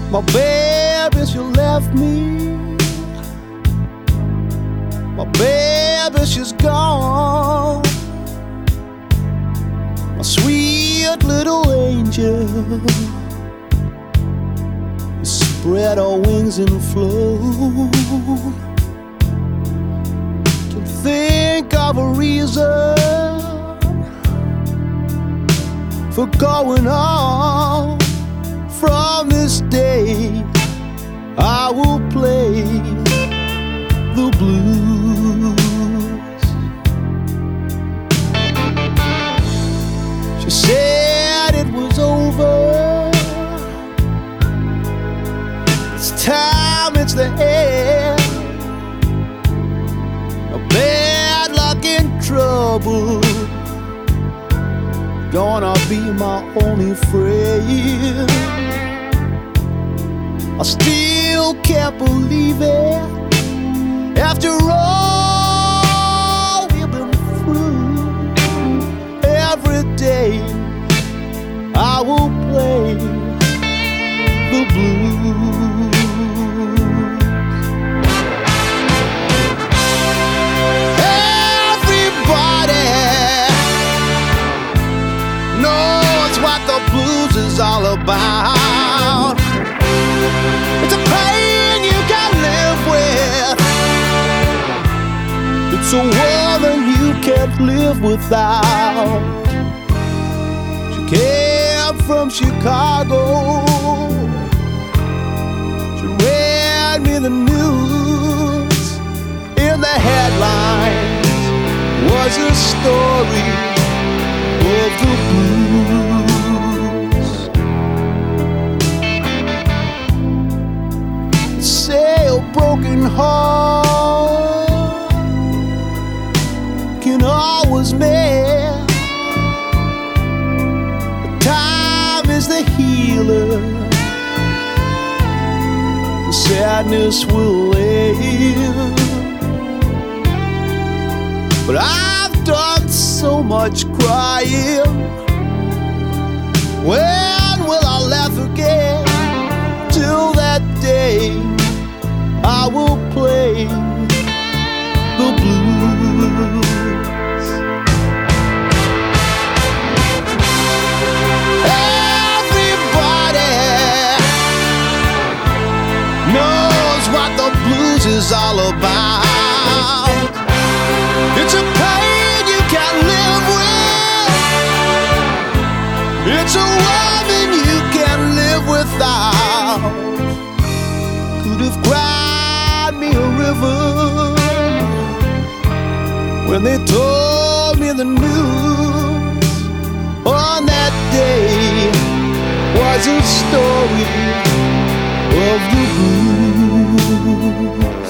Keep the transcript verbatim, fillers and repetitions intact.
My baby, she left me. My baby, she's gone. My sweet little angel, spread her wings and flew. Can't think of a reason for going on. From this day I will play the blues. She said it was over. It's time, it's the end. A bad luck and trouble gonna be my only friend. I still can't believe it. After all we've been through, every day I will play the blues. Everybody knows what the blues is all about. It's a pain you can't live with. It's a woman you can't live without. She came from Chicago. She read me the news. In the headlines was a story of the blues. Say a broken heart can always mend. Time is the healer. The sadness will end. But I've done so much crying. When will I laugh again? Till that day I will play the blues. Everybody knows what the blues is all about. It's a pain you can't live with. It's a woman you can't live without. Could have cried me a river when they told me the news. On that day was a story of the blues.